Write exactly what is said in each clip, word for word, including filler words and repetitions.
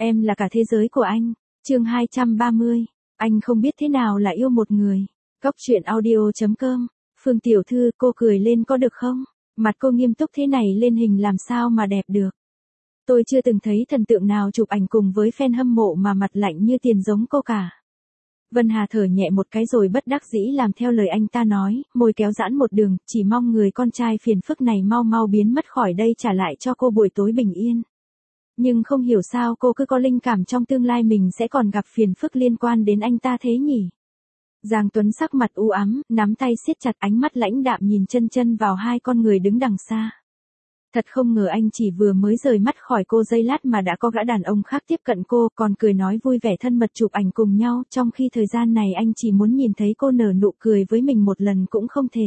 Em là cả thế giới của anh. Chương hai trăm ba mươi. Anh không biết thế nào là yêu một người. Góc truyện audio chấm com. Phương tiểu thư, cô cười lên có được không? Mặt cô nghiêm túc thế này lên hình làm sao mà đẹp được. Tôi chưa từng thấy thần tượng nào chụp ảnh cùng với fan hâm mộ mà mặt lạnh như tiền giống cô cả. Vân Hà thở nhẹ một cái rồi bất đắc dĩ làm theo lời anh ta nói, môi kéo giãn một đường, chỉ mong người con trai phiền phức này mau mau biến mất khỏi đây trả lại cho cô buổi tối bình yên. Nhưng không hiểu sao cô cứ có linh cảm trong tương lai mình sẽ còn gặp phiền phức liên quan đến anh ta thế nhỉ. Giang Tuấn sắc mặt u ám, nắm tay siết chặt, ánh mắt lãnh đạm nhìn chân chân vào hai con người đứng đằng xa. Thật không ngờ anh chỉ vừa mới rời mắt khỏi cô giây lát mà đã có gã đàn ông khác tiếp cận cô, còn cười nói vui vẻ thân mật chụp ảnh cùng nhau, trong khi thời gian này anh chỉ muốn nhìn thấy cô nở nụ cười với mình một lần cũng không thể.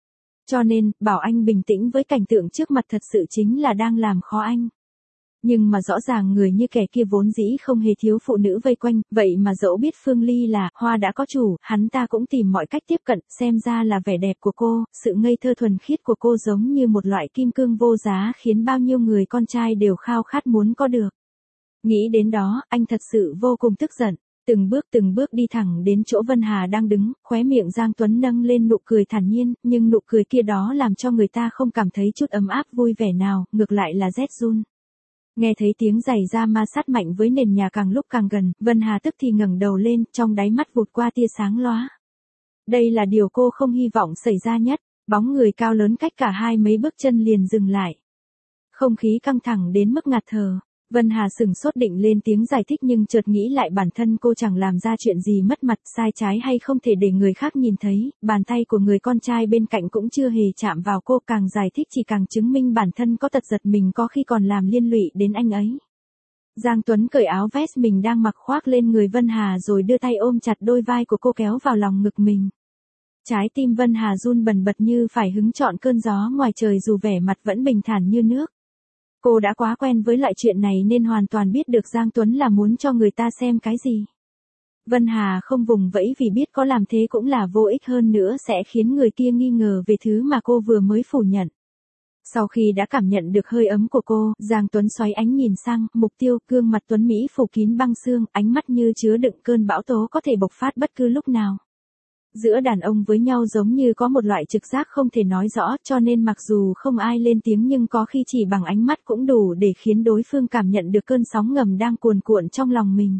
Cho nên, bảo anh bình tĩnh với cảnh tượng trước mặt thật sự chính là đang làm khó anh. Nhưng mà rõ ràng người như kẻ kia vốn dĩ không hề thiếu phụ nữ vây quanh, vậy mà dẫu biết Phương Ly là hoa đã có chủ, hắn ta cũng tìm mọi cách tiếp cận, xem ra là vẻ đẹp của cô, sự ngây thơ thuần khiết của cô giống như một loại kim cương vô giá khiến bao nhiêu người con trai đều khao khát muốn có được. Nghĩ đến đó, anh thật sự vô cùng tức giận, từng bước từng bước đi thẳng đến chỗ Vân Hà đang đứng, khóe miệng Giang Tuấn nâng lên nụ cười thản nhiên, nhưng nụ cười kia đó làm cho người ta không cảm thấy chút ấm áp vui vẻ nào, ngược lại là rét run. Nghe thấy tiếng giày da ma sát mạnh với nền nhà càng lúc càng gần, Vân Hà tức thì ngẩng đầu lên, trong đáy mắt vụt qua tia sáng lóa. Đây là điều cô không hy vọng xảy ra nhất, bóng người cao lớn cách cả hai mấy bước chân liền dừng lại. Không khí căng thẳng đến mức ngạt thở, Vân Hà sừng sốt định lên tiếng giải thích nhưng chợt nghĩ lại bản thân cô chẳng làm ra chuyện gì mất mặt, sai trái hay không thể để người khác nhìn thấy, bàn tay của người con trai bên cạnh cũng chưa hề chạm vào cô, càng giải thích chỉ càng chứng minh bản thân có tật giật mình có khi còn làm liên lụy đến anh ấy. Giang Tuấn cởi áo vest mình đang mặc khoác lên người Vân Hà rồi đưa tay ôm chặt đôi vai của cô kéo vào lòng ngực mình. Trái tim Vân Hà run bần bật như phải hứng trọn cơn gió ngoài trời dù vẻ mặt vẫn bình thản như nước. Cô đã quá quen với loại chuyện này nên hoàn toàn biết được Giang Tuấn là muốn cho người ta xem cái gì. Vân Hà không vùng vẫy vì biết có làm thế cũng là vô ích, hơn nữa sẽ khiến người kia nghi ngờ về thứ mà cô vừa mới phủ nhận. Sau khi đã cảm nhận được hơi ấm của cô, Giang Tuấn xoáy ánh nhìn sang mục tiêu, gương mặt tuấn Mỹ phủ kín băng xương, ánh mắt như chứa đựng cơn bão tố có thể bộc phát bất cứ lúc nào. Giữa đàn ông với nhau giống như có một loại trực giác không thể nói rõ, cho nên mặc dù không ai lên tiếng nhưng có khi chỉ bằng ánh mắt cũng đủ để khiến đối phương cảm nhận được cơn sóng ngầm đang cuồn cuộn trong lòng mình.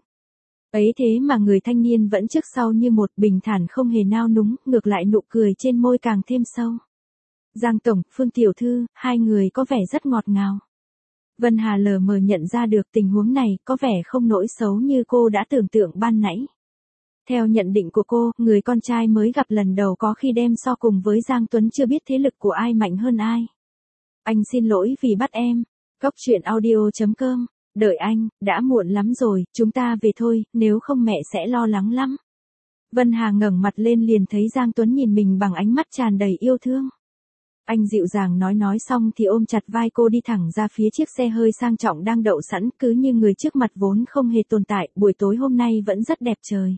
Ấy thế mà người thanh niên vẫn trước sau như một, bình thản không hề nao núng, ngược lại nụ cười trên môi càng thêm sâu. Giang tổng, Phương tiểu thư, hai người có vẻ rất ngọt ngào. Vân Hà lờ mờ nhận ra được tình huống này có vẻ không nỗi xấu như cô đã tưởng tượng ban nãy. Theo nhận định của cô, người con trai mới gặp lần đầu có khi đem so cùng với Giang Tuấn chưa biết thế lực của ai mạnh hơn ai. Anh xin lỗi vì bắt em. Góc truyện audio chấm com. Đợi anh, đã muộn lắm rồi, chúng ta về thôi, nếu không mẹ sẽ lo lắng lắm. Vân Hà ngẩng mặt lên liền thấy Giang Tuấn nhìn mình bằng ánh mắt tràn đầy yêu thương. Anh dịu dàng nói nói xong thì ôm chặt vai cô đi thẳng ra phía chiếc xe hơi sang trọng đang đậu sẵn, cứ như người trước mặt vốn không hề tồn tại, buổi tối hôm nay vẫn rất đẹp trời.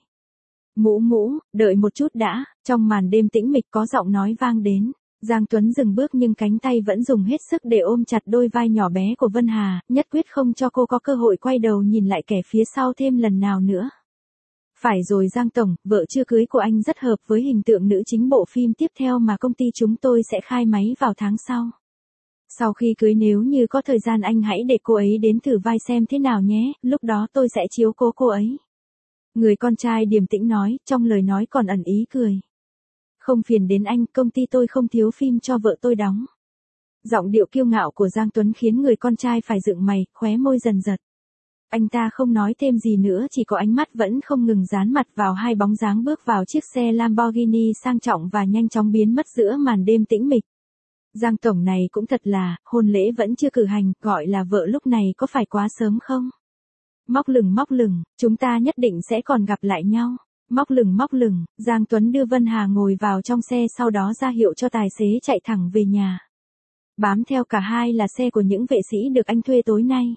Mũ mũ, đợi một chút đã, trong màn đêm tĩnh mịch có giọng nói vang đến. Giang Tuấn dừng bước nhưng cánh tay vẫn dùng hết sức để ôm chặt đôi vai nhỏ bé của Vân Hà, nhất quyết không cho cô có cơ hội quay đầu nhìn lại kẻ phía sau thêm lần nào nữa. Phải rồi Giang tổng, vợ chưa cưới của anh rất hợp với hình tượng nữ chính bộ phim tiếp theo mà công ty chúng tôi sẽ khai máy vào tháng sau. Sau khi cưới nếu như có thời gian anh hãy để cô ấy đến thử vai xem thế nào nhé, lúc đó tôi sẽ chiếu cố cô ấy. Người con trai điềm tĩnh nói, trong lời nói còn ẩn ý cười. Không phiền đến anh, công ty tôi không thiếu phim cho vợ tôi đóng. Giọng điệu kiêu ngạo của Giang Tuấn khiến người con trai phải dựng mày, khóe môi dần giật. Anh ta không nói thêm gì nữa, chỉ có ánh mắt vẫn không ngừng dán mặt vào hai bóng dáng bước vào chiếc xe Lamborghini sang trọng và nhanh chóng biến mất giữa màn đêm tĩnh mịch. Giang tổng này cũng thật là, hôn lễ vẫn chưa cử hành, gọi là vợ lúc này có phải quá sớm không? Móc lửng móc lửng, chúng ta nhất định sẽ còn gặp lại nhau. Móc lửng móc lửng, Giang Tuấn đưa Vân Hà ngồi vào trong xe sau đó ra hiệu cho tài xế chạy thẳng về nhà. Bám theo cả hai là xe của những vệ sĩ được anh thuê tối nay.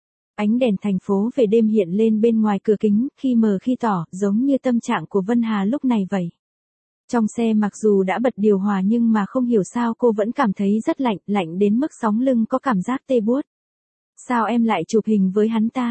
Ánh đèn thành phố về đêm hiện lên bên ngoài cửa kính, khi mờ khi tỏ, giống như tâm trạng của Vân Hà lúc này vậy. Trong xe mặc dù đã bật điều hòa nhưng mà không hiểu sao cô vẫn cảm thấy rất lạnh, lạnh đến mức sống lưng có cảm giác tê buốt. Sao em lại chụp hình với hắn ta?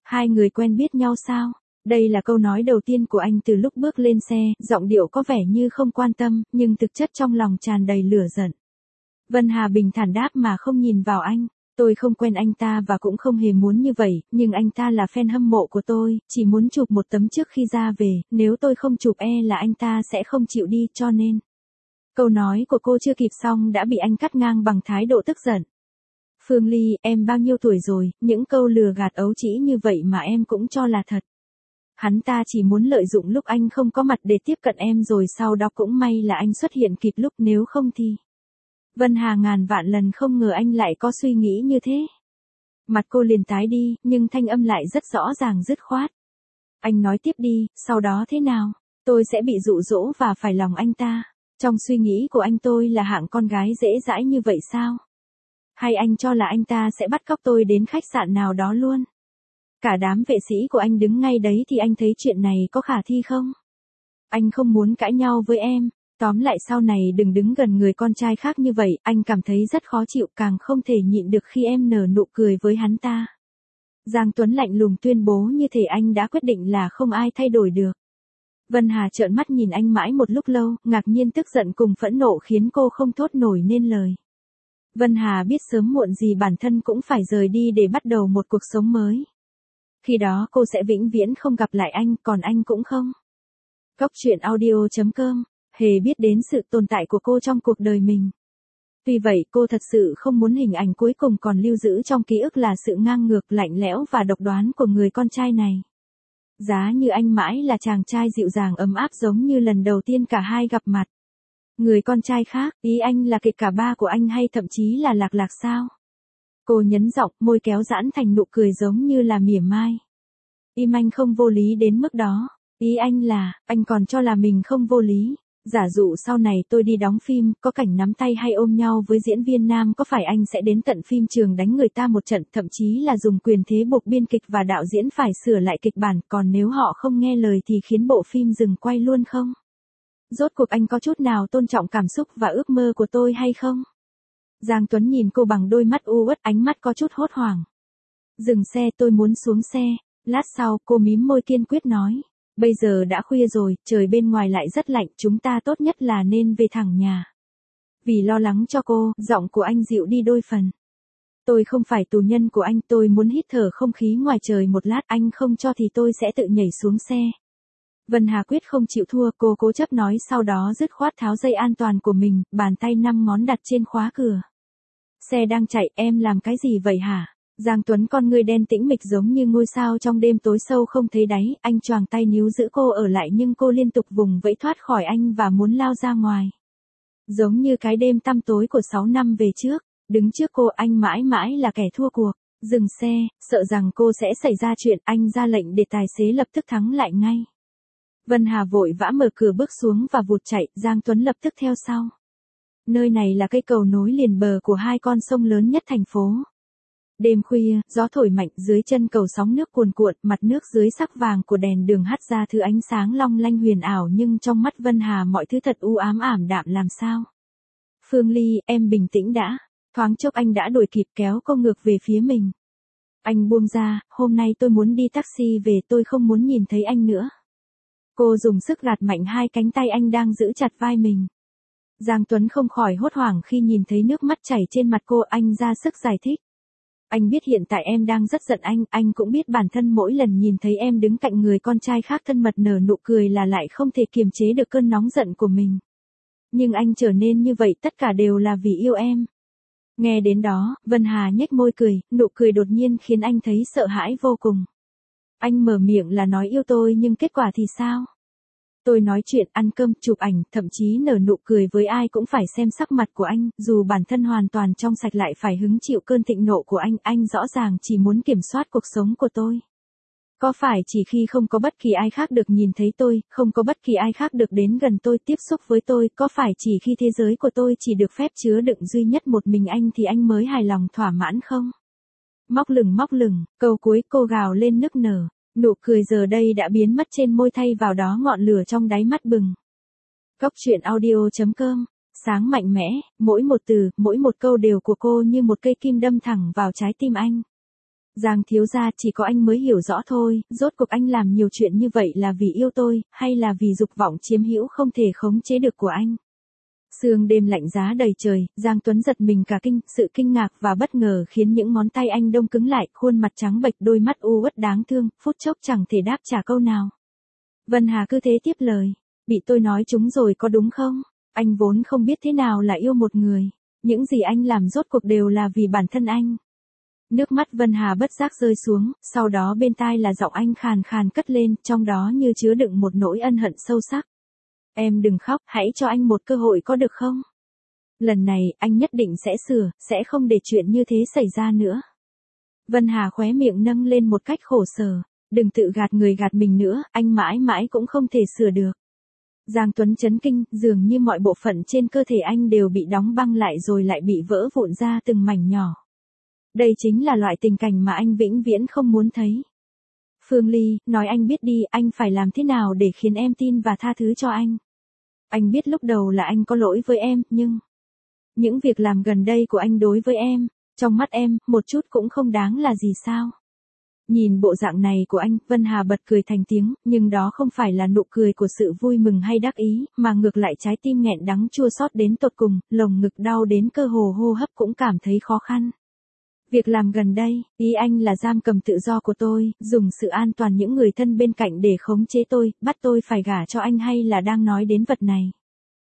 Hai người quen biết nhau sao? Đây là câu nói đầu tiên của anh từ lúc bước lên xe, giọng điệu có vẻ như không quan tâm, nhưng thực chất trong lòng tràn đầy lửa giận. Vân Hà bình thản đáp mà không nhìn vào anh. Tôi không quen anh ta và cũng không hề muốn như vậy, nhưng anh ta là fan hâm mộ của tôi, chỉ muốn chụp một tấm trước khi ra về, nếu tôi không chụp e là anh ta sẽ không chịu đi, cho nên. Câu nói của cô chưa kịp xong đã bị anh cắt ngang bằng thái độ tức giận. Phương Ly, em bao nhiêu tuổi rồi, những câu lừa gạt ấu trĩ như vậy mà em cũng cho là thật. Hắn ta chỉ muốn lợi dụng lúc anh không có mặt để tiếp cận em rồi sau đó cũng may là anh xuất hiện kịp lúc, nếu không thì. Vân Hà ngàn vạn lần không ngờ anh lại có suy nghĩ như thế. Mặt cô liền tái đi, nhưng thanh âm lại rất rõ ràng dứt khoát. Anh nói tiếp đi, sau đó thế nào? Tôi sẽ bị dụ dỗ và phải lòng anh ta. Trong suy nghĩ của anh tôi là hạng con gái dễ dãi như vậy sao? Hay anh cho là anh ta sẽ bắt cóc tôi đến khách sạn nào đó luôn? Cả đám vệ sĩ của anh đứng ngay đấy thì anh thấy chuyện này có khả thi không? Anh không muốn cãi nhau với em. Tóm lại sau này đừng đứng gần người con trai khác như vậy, anh cảm thấy rất khó chịu, càng không thể nhịn được khi em nở nụ cười với hắn ta. Giang Tuấn lạnh lùng tuyên bố như thể anh đã quyết định là không ai thay đổi được. Vân Hà trợn mắt nhìn anh mãi một lúc lâu, ngạc nhiên tức giận cùng phẫn nộ khiến cô không thốt nổi nên lời. Vân Hà biết sớm muộn gì bản thân cũng phải rời đi để bắt đầu một cuộc sống mới. Khi đó cô sẽ vĩnh viễn không gặp lại anh, còn anh cũng không. Cốc truyện audio chấm com hề biết đến sự tồn tại của cô trong cuộc đời mình. Tuy vậy cô thật sự không muốn hình ảnh cuối cùng còn lưu giữ trong ký ức là sự ngang ngược, lạnh lẽo và độc đoán của người con trai này. Giá như anh mãi là chàng trai dịu dàng ấm áp giống như lần đầu tiên cả hai gặp mặt. Người con trai khác, ý anh là kịch cả ba của anh hay thậm chí là Lạc Lạc sao? Cô nhấn giọng, môi kéo giãn thành nụ cười giống như là mỉa mai. Im, anh không vô lý đến mức đó. Ý anh là, anh còn cho là mình không vô lý. Giả dụ sau này tôi đi đóng phim, có cảnh nắm tay hay ôm nhau với diễn viên nam, có phải anh sẽ đến tận phim trường đánh người ta một trận, thậm chí là dùng quyền thế buộc biên kịch và đạo diễn phải sửa lại kịch bản, còn nếu họ không nghe lời thì khiến bộ phim dừng quay luôn không? Rốt cuộc anh có chút nào tôn trọng cảm xúc và ước mơ của tôi hay không? Giang Tuấn nhìn cô bằng đôi mắt u uất, ánh mắt có chút hốt hoảng. Dừng xe, tôi muốn xuống xe. Lát sau, cô mím môi kiên quyết nói. Bây giờ đã khuya rồi, trời bên ngoài lại rất lạnh, chúng ta tốt nhất là nên về thẳng nhà. Vì lo lắng cho cô, giọng của anh dịu đi đôi phần. Tôi không phải tù nhân của anh, tôi muốn hít thở không khí ngoài trời một lát, anh không cho thì tôi sẽ tự nhảy xuống xe. Vân Hà quyết không chịu thua, cô cố chấp nói, sau đó dứt khoát tháo dây an toàn của mình, bàn tay năm ngón đặt trên khóa cửa. Xe đang chạy, em làm cái gì vậy hả? Giang Tuấn con ngươi đen tĩnh mịch giống như ngôi sao trong đêm tối sâu không thấy đáy, anh choàng tay níu giữ cô ở lại nhưng cô liên tục vùng vẫy thoát khỏi anh và muốn lao ra ngoài. Giống như cái đêm tăm tối của sáu năm về trước, đứng trước cô anh mãi mãi là kẻ thua cuộc. Dừng xe, sợ rằng cô sẽ xảy ra chuyện, anh ra lệnh để tài xế lập tức thắng lại ngay. Vân Hà vội vã mở cửa bước xuống và vụt chạy, Giang Tuấn lập tức theo sau. Nơi này là cây cầu nối liền bờ của hai con sông lớn nhất thành phố. Đêm khuya, gió thổi mạnh, dưới chân cầu sóng nước cuồn cuộn, mặt nước dưới sắc vàng của đèn đường hắt ra thứ ánh sáng long lanh huyền ảo, nhưng trong mắt Vân Hà mọi thứ thật u ám ảm đạm làm sao. Phương Ly, em bình tĩnh đã. Thoáng chốc anh đã đuổi kịp kéo cô ngược về phía mình. Anh buông ra, hôm nay tôi muốn đi taxi về, tôi không muốn nhìn thấy anh nữa. Cô dùng sức gạt mạnh hai cánh tay anh đang giữ chặt vai mình. Giang Tuấn không khỏi hốt hoảng khi nhìn thấy nước mắt chảy trên mặt cô, anh ra sức giải thích. Anh biết hiện tại em đang rất giận anh, anh cũng biết bản thân mỗi lần nhìn thấy em đứng cạnh người con trai khác thân mật nở nụ cười là lại không thể kiềm chế được cơn nóng giận của mình. Nhưng anh trở nên như vậy tất cả đều là vì yêu em. Nghe đến đó, Vân Hà nhếch môi cười, nụ cười đột nhiên khiến anh thấy sợ hãi vô cùng. Anh mở miệng là nói yêu tôi nhưng kết quả thì sao? Tôi nói chuyện, ăn cơm, chụp ảnh, thậm chí nở nụ cười với ai cũng phải xem sắc mặt của anh, dù bản thân hoàn toàn trong sạch lại phải hứng chịu cơn thịnh nộ của anh, anh rõ ràng chỉ muốn kiểm soát cuộc sống của tôi. Có phải chỉ khi không có bất kỳ ai khác được nhìn thấy tôi, không có bất kỳ ai khác được đến gần tôi, tiếp xúc với tôi, có phải chỉ khi thế giới của tôi chỉ được phép chứa đựng duy nhất một mình anh thì anh mới hài lòng thỏa mãn không? Móc lửng móc lửng, câu cuối cô gào lên nức nở. Nụ cười giờ đây đã biến mất trên môi, thay vào đó ngọn lửa trong đáy mắt bừng. Cốc truyện audio chấm com, sáng mạnh mẽ, mỗi một từ, mỗi một câu đều của cô như một cây kim đâm thẳng vào trái tim anh. Giang thiếu gia, chỉ có anh mới hiểu rõ thôi, rốt cuộc anh làm nhiều chuyện như vậy là vì yêu tôi, hay là vì dục vọng chiếm hữu không thể khống chế được của anh? Sương đêm lạnh giá đầy trời, Giang Tuấn giật mình cả kinh, sự kinh ngạc và bất ngờ khiến những ngón tay anh đông cứng lại, khuôn mặt trắng bệch, đôi mắt u uất đáng thương, phút chốc chẳng thể đáp trả câu nào. Vân Hà cứ thế tiếp lời, bị tôi nói trúng rồi có đúng không? Anh vốn không biết thế nào là yêu một người, những gì anh làm rốt cuộc đều là vì bản thân anh. Nước mắt Vân Hà bất giác rơi xuống, sau đó bên tai là giọng anh khàn khàn cất lên, trong đó như chứa đựng một nỗi ân hận sâu sắc. Em đừng khóc, hãy cho anh một cơ hội có được không? Lần này, anh nhất định sẽ sửa, sẽ không để chuyện như thế xảy ra nữa. Vân Hà khóe miệng nâng lên một cách khổ sở. Đừng tự gạt người gạt mình nữa, anh mãi mãi cũng không thể sửa được. Giang Tuấn chấn kinh, dường như mọi bộ phận trên cơ thể anh đều bị đóng băng lại rồi lại bị vỡ vụn ra từng mảnh nhỏ. Đây chính là loại tình cảnh mà anh vĩnh viễn không muốn thấy. Phương Ly, nói anh biết đi, anh phải làm thế nào để khiến em tin và tha thứ cho anh. Anh biết lúc đầu là anh có lỗi với em, nhưng... những việc làm gần đây của anh đối với em, trong mắt em, một chút cũng không đáng là gì sao? Nhìn bộ dạng này của anh, Vân Hà bật cười thành tiếng, nhưng đó không phải là nụ cười của sự vui mừng hay đắc ý, mà ngược lại trái tim nghẹn đắng chua xót đến tột cùng, lồng ngực đau đến cơ hồ hô hấp cũng cảm thấy khó khăn. Việc làm gần đây, ý anh là giam cầm tự do của tôi, dùng sự an toàn những người thân bên cạnh để khống chế tôi, bắt tôi phải gả cho anh, hay là đang nói đến vật này?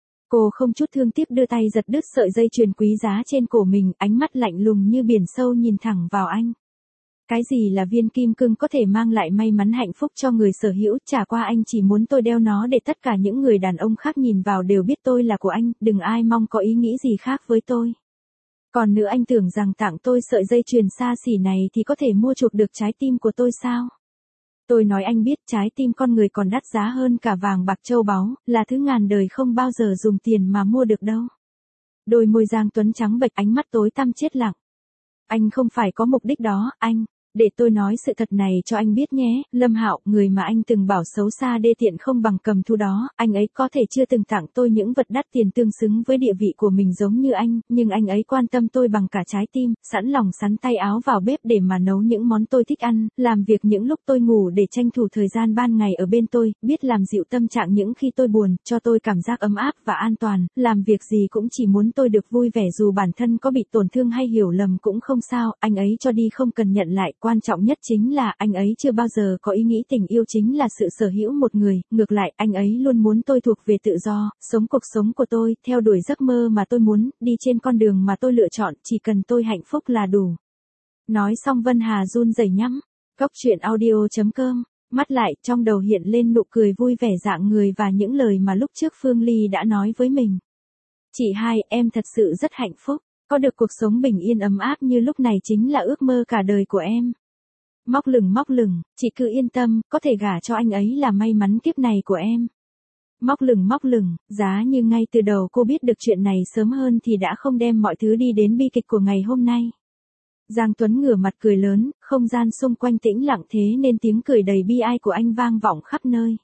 Cô không chút thương tiếc đưa tay giật đứt sợi dây chuyền quý giá trên cổ mình, ánh mắt lạnh lùng như biển sâu nhìn thẳng vào anh. Cái gì là viên kim cương có thể mang lại may mắn hạnh phúc cho người sở hữu, chả qua anh chỉ muốn tôi đeo nó để tất cả những người đàn ông khác nhìn vào đều biết tôi là của anh, đừng ai mong có ý nghĩ gì khác với tôi. Còn nữa, anh tưởng rằng tặng tôi sợi dây chuyền xa xỉ này thì có thể mua chuộc được trái tim của tôi sao? Tôi nói anh biết, trái tim con người còn đắt giá hơn cả vàng bạc châu báu, là thứ ngàn đời không bao giờ dùng tiền mà mua được đâu. Đôi môi Giang Tuấn trắng bệch, ánh mắt tối tăm chết lặng. Anh không phải có mục đích đó, anh. Để tôi nói sự thật này cho anh biết nhé, Lâm Hạo, người mà anh từng bảo xấu xa đê tiện không bằng cầm thú đó, anh ấy có thể chưa từng tặng tôi những vật đắt tiền tương xứng với địa vị của mình giống như anh, nhưng anh ấy quan tâm tôi bằng cả trái tim, sẵn lòng sắn tay áo vào bếp để mà nấu những món tôi thích ăn, làm việc những lúc tôi ngủ để tranh thủ thời gian ban ngày ở bên tôi, biết làm dịu tâm trạng những khi tôi buồn, cho tôi cảm giác ấm áp và an toàn, làm việc gì cũng chỉ muốn tôi được vui vẻ dù bản thân có bị tổn thương hay hiểu lầm cũng không sao, anh ấy cho đi không cần nhận lại. Quan trọng nhất chính là anh ấy chưa bao giờ có ý nghĩ tình yêu chính là sự sở hữu một người, ngược lại, anh ấy luôn muốn tôi thuộc về tự do, sống cuộc sống của tôi, theo đuổi giấc mơ mà tôi muốn, đi trên con đường mà tôi lựa chọn, chỉ cần tôi hạnh phúc là đủ. Nói xong Vân Hà run rẩy nhắm Cốc truyện audio chấm com, mắt lại, trong đầu hiện lên nụ cười vui vẻ dạng người và những lời mà lúc trước Phương Ly đã nói với mình. Chị hai, em thật sự rất hạnh phúc. Có được cuộc sống bình yên ấm áp như lúc này chính là ước mơ cả đời của em. Móc lửng móc lửng, chị cứ yên tâm, có thể gả cho anh ấy là may mắn kiếp này của em. Móc lửng móc lửng, giá như ngay từ đầu cô biết được chuyện này sớm hơn thì đã không đem mọi thứ đi đến bi kịch của ngày hôm nay. Giang Tuấn ngửa mặt cười lớn, không gian xung quanh tĩnh lặng thế nên tiếng cười đầy bi ai của anh vang vọng khắp nơi.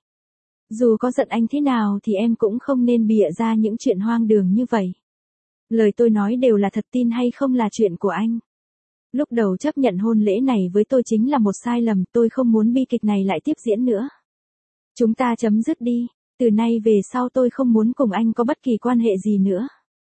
Dù có giận anh thế nào thì em cũng không nên bịa ra những chuyện hoang đường như vậy. Lời tôi nói đều là thật, tin hay không là chuyện của anh. Lúc đầu chấp nhận hôn lễ này với tôi chính là một sai lầm, tôi không muốn bi kịch này lại tiếp diễn nữa. Chúng ta chấm dứt đi, từ nay về sau tôi không muốn cùng anh có bất kỳ quan hệ gì nữa.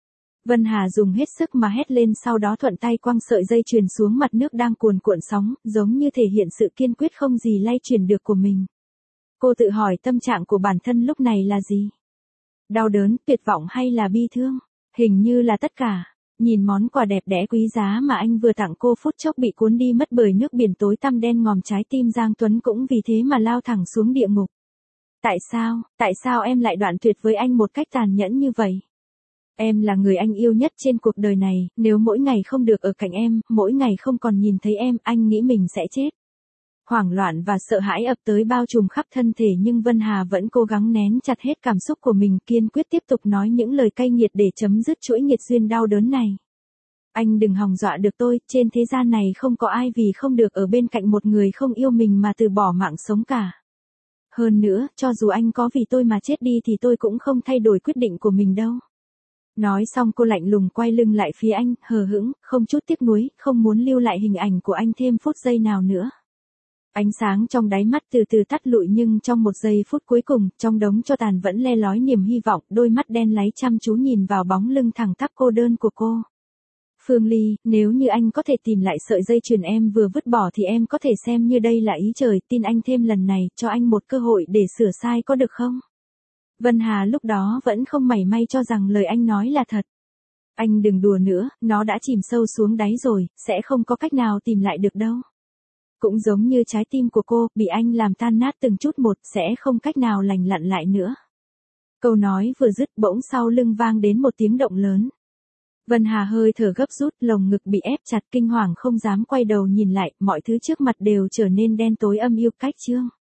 Vân Hà dùng hết sức mà hét lên, sau đó thuận tay quăng sợi dây chuyền xuống mặt nước đang cuồn cuộn sóng, giống như thể hiện sự kiên quyết không gì lay chuyển được của mình. Cô tự hỏi tâm trạng của bản thân lúc này là gì? Đau đớn, tuyệt vọng hay là bi thương? Hình như là tất cả. Nhìn món quà đẹp đẽ quý giá mà anh vừa tặng cô phút chốc bị cuốn đi mất bởi nước biển tối tăm đen ngòm, trái tim Giang Tuấn cũng vì thế mà lao thẳng xuống địa ngục. Tại sao, tại sao em lại đoạn tuyệt với anh một cách tàn nhẫn như vậy? Em là người anh yêu nhất trên cuộc đời này, nếu mỗi ngày không được ở cạnh em, mỗi ngày không còn nhìn thấy em, anh nghĩ mình sẽ chết. Hoảng loạn và sợ hãi ập tới bao trùm khắp thân thể, nhưng Vân Hà vẫn cố gắng nén chặt hết cảm xúc của mình, kiên quyết tiếp tục nói những lời cay nghiệt để chấm dứt chuỗi nghiệt duyên đau đớn này. Anh đừng hòng dọa được tôi, trên thế gian này không có ai vì không được ở bên cạnh một người không yêu mình mà từ bỏ mạng sống cả. Hơn nữa, cho dù anh có vì tôi mà chết đi thì tôi cũng không thay đổi quyết định của mình đâu. Nói xong cô lạnh lùng quay lưng lại phía anh, hờ hững, không chút tiếc nuối, không muốn lưu lại hình ảnh của anh thêm phút giây nào nữa. Ánh sáng trong đáy mắt từ từ tắt lụi nhưng trong một giây phút cuối cùng, trong đống tro tàn vẫn le lói niềm hy vọng, đôi mắt đen láy chăm chú nhìn vào bóng lưng thẳng tắp cô đơn của cô. Phương Ly, nếu như anh có thể tìm lại sợi dây chuyền em vừa vứt bỏ thì em có thể xem như đây là ý trời, tin anh thêm lần này, cho anh một cơ hội để sửa sai có được không? Vân Hà lúc đó vẫn không mảy may cho rằng lời anh nói là thật. Anh đừng đùa nữa, nó đã chìm sâu xuống đáy rồi, sẽ không có cách nào tìm lại được đâu. Cũng giống như trái tim của cô, bị anh làm tan nát từng chút một, sẽ không cách nào lành lặn lại nữa. Câu nói vừa dứt bỗng sau lưng vang đến một tiếng động lớn. Vân Hà hơi thở gấp rút, lồng ngực bị ép chặt, kinh hoàng không dám quay đầu nhìn lại, mọi thứ trước mặt đều trở nên đen tối âm u cách chương.